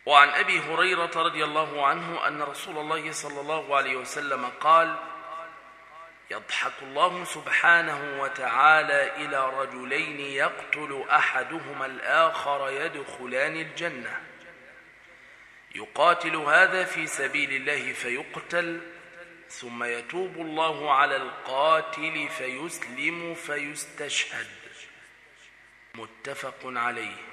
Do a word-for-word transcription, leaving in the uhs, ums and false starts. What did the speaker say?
وعن أبي هريرة رضي الله عنه أن رسول الله صلى الله عليه وسلم قال: يضحك الله سبحانه وتعالى إلى رجلين يقتل أحدهما الآخر يدخلان الجنة، يقاتل هذا في سبيل الله فيقتل، ثم يتوب الله على القاتل فيسلم فيستشهد. متفق عليه.